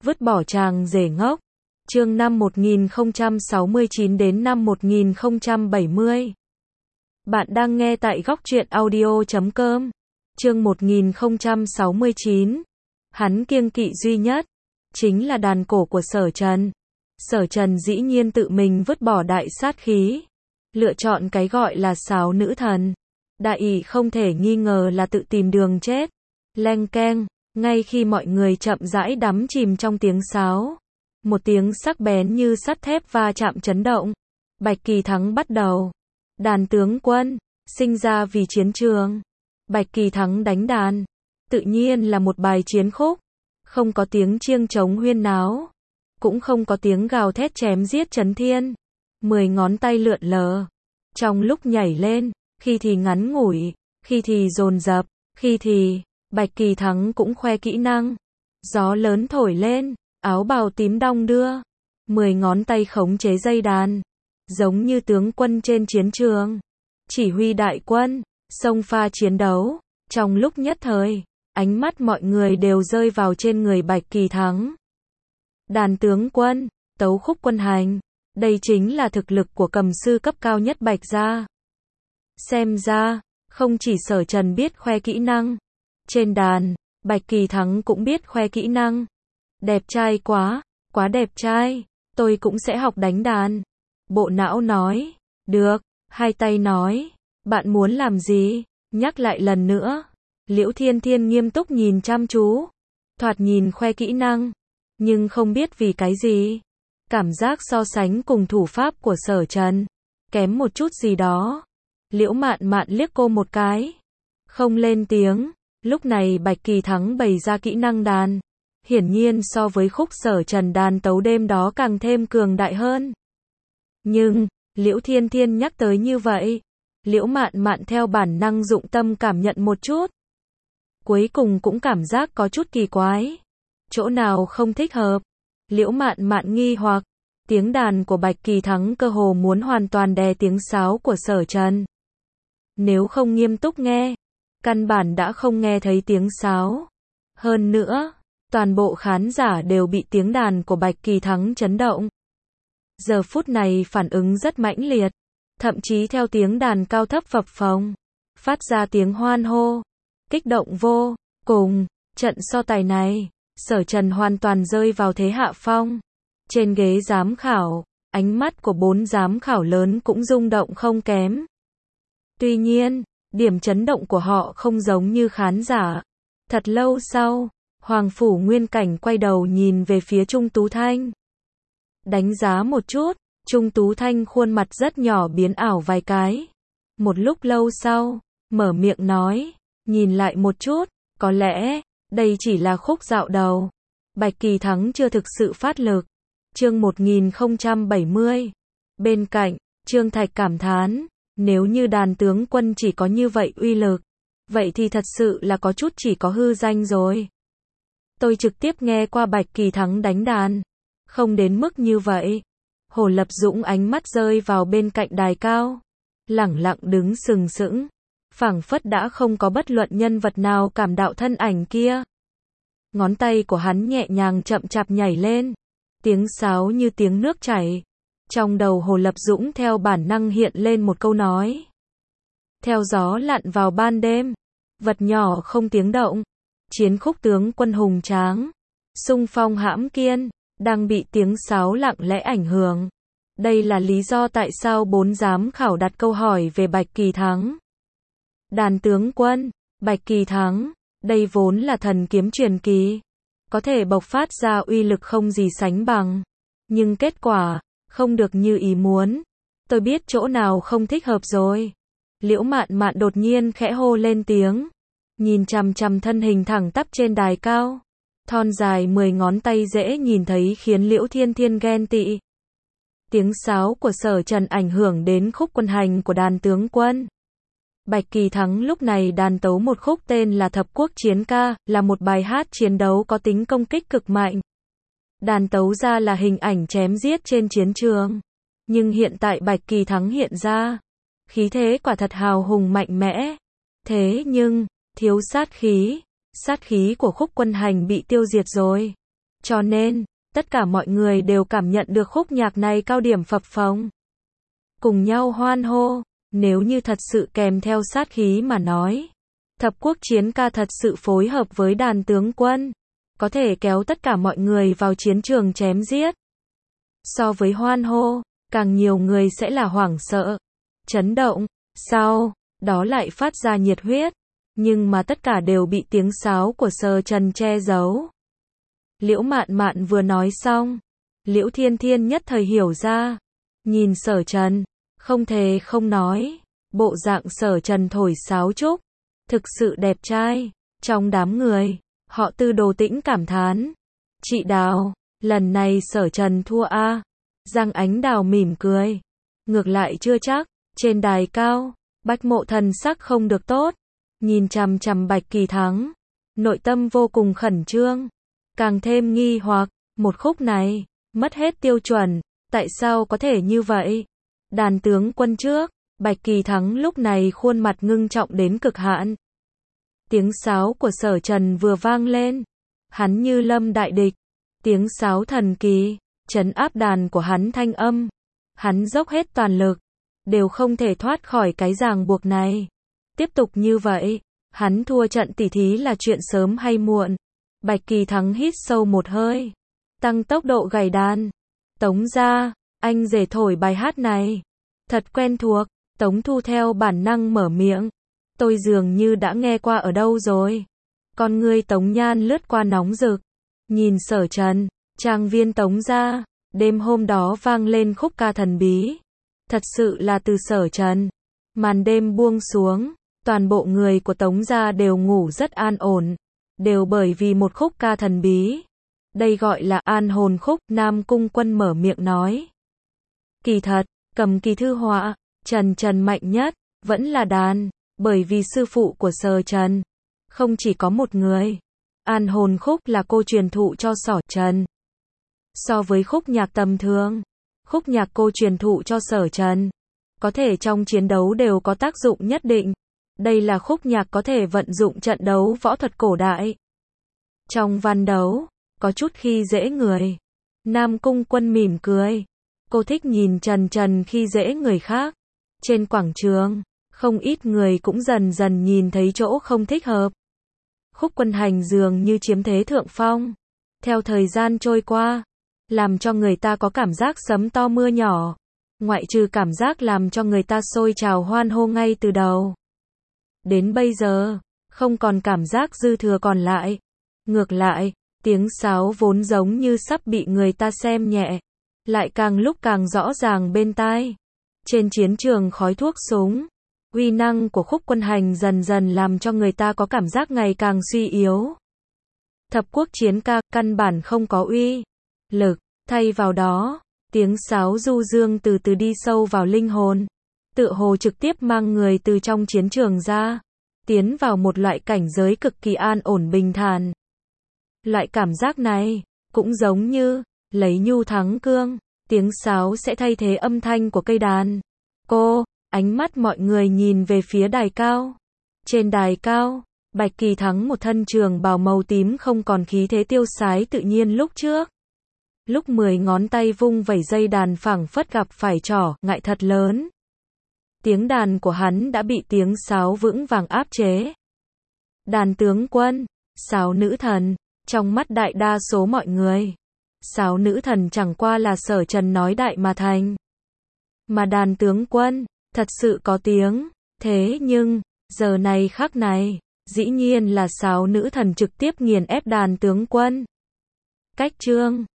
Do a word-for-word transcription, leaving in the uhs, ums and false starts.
Vứt bỏ chàng rể ngốc. Chương năm một nghìn không trăm sáu mươi chín đến năm một nghìn không trăm bảy mươi. Bạn đang nghe tại góc truyện audio chấm com. Chương một nghìn không trăm sáu mươi chín. Hắn kiêng kỵ duy nhất chính là đàn cổ của Sở Trần. Sở Trần dĩ nhiên tự mình vứt bỏ đại sát khí, lựa chọn cái gọi là sáo nữ thần. Đại ỷ không thể nghi ngờ là tự tìm đường chết. Leng keng, ngay khi mọi người chậm rãi đắm chìm trong tiếng sáo, một tiếng sắc bén như sắt thép va chạm chấn động. Bạch Kỳ Thắng bắt đầu. Đàn tướng quân, sinh ra vì chiến trường. Bạch Kỳ Thắng đánh đàn, tự nhiên là một bài chiến khúc. Không có tiếng chiêng trống huyên náo, cũng không có tiếng gào thét chém giết chấn thiên. Mười ngón tay lượn lờ, trong lúc nhảy lên, khi thì ngắn ngủi, khi thì dồn dập, khi thì, Bạch Kỳ Thắng cũng khoe kỹ năng. Gió lớn thổi lên, áo bào tím đong đưa, mười ngón tay khống chế dây đàn, giống như tướng quân trên chiến trường, chỉ huy đại quân, xông pha chiến đấu. Trong lúc nhất thời, ánh mắt mọi người đều rơi vào trên người Bạch Kỳ Thắng. Đàn tướng quân, tấu khúc quân hành, đây chính là thực lực của cầm sư cấp cao nhất Bạch gia. Xem ra, không chỉ Sở Trần biết khoe kỹ năng, trên đàn, Bạch Kỳ Thắng cũng biết khoe kỹ năng. Đẹp trai quá, quá đẹp trai, tôi cũng sẽ học đánh đàn. Bộ não nói, được, hai tay nói, bạn muốn làm gì, nhắc lại lần nữa. Liễu Thiên Thiên nghiêm túc nhìn chăm chú, thoạt nhìn khoe kỹ năng, nhưng không biết vì cái gì, cảm giác so sánh cùng thủ pháp của Sở Trần, kém một chút gì đó. Liễu Mạn Mạn liếc cô một cái, không lên tiếng. Lúc này Bạch Kỳ Thắng bày ra kỹ năng đàn, hiển nhiên so với khúc Sở Trần đàn tấu đêm đó càng thêm cường đại hơn. Nhưng, Liễu Thiên Thiên nhắc tới như vậy, Liễu Mạn Mạn theo bản năng dụng tâm cảm nhận một chút. Cuối cùng cũng cảm giác có chút kỳ quái. Chỗ nào không thích hợp? Liễu Mạn Mạn nghi hoặc, tiếng đàn của Bạch Kỳ Thắng cơ hồ muốn hoàn toàn đè tiếng sáo của Sở Trần. Nếu không nghiêm túc nghe, căn bản đã không nghe thấy tiếng sáo. Hơn nữa, toàn bộ khán giả đều bị tiếng đàn của Bạch Kỳ Thắng chấn động. Giờ phút này phản ứng rất mãnh liệt, thậm chí theo tiếng đàn cao thấp phập phồng, phát ra tiếng hoan hô, kích động vô cùng. Trận so tài này, Sở Trần hoàn toàn rơi vào thế hạ phong. Trên ghế giám khảo, ánh mắt của bốn giám khảo lớn cũng rung động không kém. Tuy nhiên, điểm chấn động của họ không giống như khán giả. Thật lâu sau, Hoàng Phủ Nguyên Cảnh quay đầu nhìn về phía Trung Tú Thanh. Đánh giá một chút, Trung Tú Thanh khuôn mặt rất nhỏ biến ảo vài cái. Một lúc lâu sau, mở miệng nói, nhìn lại một chút, có lẽ, đây chỉ là khúc dạo đầu. Bạch Kỳ Thắng chưa thực sự phát lực. Chương một nghìn không trăm bảy mươi. Bên cạnh, Trương Thạch cảm thán, nếu như đàn tướng quân chỉ có như vậy uy lực, vậy thì thật sự là có chút chỉ có hư danh rồi. Tôi trực tiếp nghe qua Bạch Kỳ Thắng đánh đàn, không đến mức như vậy. Hồ Lập Dũng ánh mắt rơi vào bên cạnh đài cao, lẳng lặng đứng sừng sững, phảng phất đã không có bất luận nhân vật nào cảm đạo thân ảnh kia. Ngón tay của hắn nhẹ nhàng chậm chạp nhảy lên, tiếng sáo như tiếng nước chảy. Trong đầu Hồ Lập Dũng theo bản năng hiện lên một câu nói. Theo gió lặn vào ban đêm, vật nhỏ không tiếng động, chiến khúc tướng quân hùng tráng, xung phong hãm kiên, đang bị tiếng sáo lặng lẽ ảnh hưởng. Đây là lý do tại sao bốn giám khảo đặt câu hỏi về Bạch Kỳ Thắng. Đàn tướng quân, Bạch Kỳ Thắng, đây vốn là thần kiếm truyền kỳ, có thể bộc phát ra uy lực không gì sánh bằng. Nhưng kết quả, không được như ý muốn. Tôi biết chỗ nào không thích hợp rồi. Liễu Mạn Mạn đột nhiên khẽ hô lên tiếng, nhìn chằm chằm thân hình thẳng tắp trên đài cao. Thon dài mười ngón tay dễ nhìn thấy khiến Liễu Thiên Thiên ghen tị. Tiếng sáo của Sở Trần ảnh hưởng đến khúc quân hành của đàn tướng quân. Bạch Kỳ Thắng lúc này đàn tấu một khúc tên là Thập Quốc Chiến Ca, là một bài hát chiến đấu có tính công kích cực mạnh. Đàn tấu ra là hình ảnh chém giết trên chiến trường. Nhưng hiện tại Bạch Kỳ Thắng hiện ra, khí thế quả thật hào hùng mạnh mẽ. Thế nhưng, thiếu sát khí. Sát khí của khúc quân hành bị tiêu diệt rồi. Cho nên, tất cả mọi người đều cảm nhận được khúc nhạc này cao điểm phập phồng. Cùng nhau hoan hô, nếu như thật sự kèm theo sát khí mà nói. Thập quốc chiến ca thật sự phối hợp với đàn tướng quân. Có thể kéo tất cả mọi người vào chiến trường chém giết. So với hoan hô, càng nhiều người sẽ là hoảng sợ, chấn động, sau đó lại phát ra nhiệt huyết. Nhưng mà tất cả đều bị tiếng sáo của Sở Trần che giấu. Liễu Mạn Mạn vừa nói xong, Liễu Thiên Thiên nhất thời hiểu ra. Nhìn Sở Trần, không thể không nói, bộ dạng Sở Trần thổi sáo trúc, thực sự đẹp trai. Trong đám người, họ Tư Đồ Tĩnh cảm thán. Chị Đào, lần này Sở Trần thua a. Giang Ánh Đào mỉm cười. Ngược lại chưa chắc, trên đài cao, Bách Mộ thần sắc không được tốt. Nhìn chằm chằm Bạch Kỳ Thắng, nội tâm vô cùng khẩn trương, càng thêm nghi hoặc, một khúc này, mất hết tiêu chuẩn, tại sao có thể như vậy? Đàn tướng quân trước, Bạch Kỳ Thắng lúc này khuôn mặt ngưng trọng đến cực hạn. Tiếng sáo của Sở Trần vừa vang lên, hắn như lâm đại địch, tiếng sáo thần kỳ, trấn áp đàn của hắn thanh âm, hắn dốc hết toàn lực, đều không thể thoát khỏi cái ràng buộc này. Tiếp tục như vậy, hắn thua trận tỉ thí là chuyện sớm hay muộn. Bạch Kỳ Thắng hít sâu một hơi, tăng tốc độ gảy đàn. Tống gia, anh rể thổi bài hát này, thật quen thuộc. Tống Thu theo bản năng mở miệng, tôi dường như đã nghe qua ở đâu rồi. Con ngươi Tống Nhan lướt qua nóng rực, nhìn Sở Trần, trang viên Tống gia, đêm hôm đó vang lên khúc ca thần bí. Thật sự là từ Sở Trần. Màn đêm buông xuống, toàn bộ người của Tống gia đều ngủ rất an ổn, đều bởi vì một khúc ca thần bí. Đây gọi là an hồn khúc. Nam Cung Quân mở miệng nói. Kỳ thật, cầm kỳ thư họa, Trần Trần mạnh nhất, vẫn là đàn, bởi vì sư phụ của Sở Trần, không chỉ có một người. An hồn khúc là cô truyền thụ cho Sở Trần. So với khúc nhạc tầm thường, khúc nhạc cô truyền thụ cho Sở Trần, có thể trong chiến đấu đều có tác dụng nhất định. Đây là khúc nhạc có thể vận dụng trận đấu võ thuật cổ đại. Trong văn đấu, có chút khi dễ người. Nam Cung Quân mỉm cười. Cô thích nhìn Trần Trần khi dễ người khác. Trên quảng trường, không ít người cũng dần dần nhìn thấy chỗ không thích hợp. Khúc Quân Hành dường như chiếm thế thượng phong. Theo thời gian trôi qua, làm cho người ta có cảm giác sấm to mưa nhỏ. Ngoại trừ cảm giác làm cho người ta sôi trào hoan hô ngay từ đầu. Đến bây giờ, không còn cảm giác dư thừa còn lại. Ngược lại, tiếng sáo vốn giống như sắp bị người ta xem nhẹ, lại càng lúc càng rõ ràng bên tai. Trên chiến trường khói thuốc súng, uy năng của Khúc Quân Hành dần dần làm cho người ta có cảm giác ngày càng suy yếu. Thập quốc chiến ca căn bản không có uy lực, thay vào đó, tiếng sáo du dương từ từ đi sâu vào linh hồn, tựa hồ trực tiếp mang người từ trong chiến trường ra, tiến vào một loại cảnh giới cực kỳ an ổn bình thản. Loại cảm giác này, cũng giống như, lấy nhu thắng cương, tiếng sáo sẽ thay thế âm thanh của cây đàn. Cô, ánh mắt mọi người nhìn về phía đài cao. Trên đài cao, Bạch Kỳ Thắng một thân trường bào màu tím không còn khí thế tiêu sái tự nhiên lúc trước. Lúc mười ngón tay vung vẩy dây đàn phảng phất gặp phải trỏ, ngại thật lớn. Tiếng đàn của hắn đã bị tiếng sáo vững vàng áp chế. Đàn tướng quân, sáo nữ thần, trong mắt đại đa số mọi người, sáo nữ thần chẳng qua là Sở Trần nói đại mà thành. Mà đàn tướng quân, thật sự có tiếng, thế nhưng, giờ này khắc này, dĩ nhiên là sáo nữ thần trực tiếp nghiền ép đàn tướng quân. Cách chương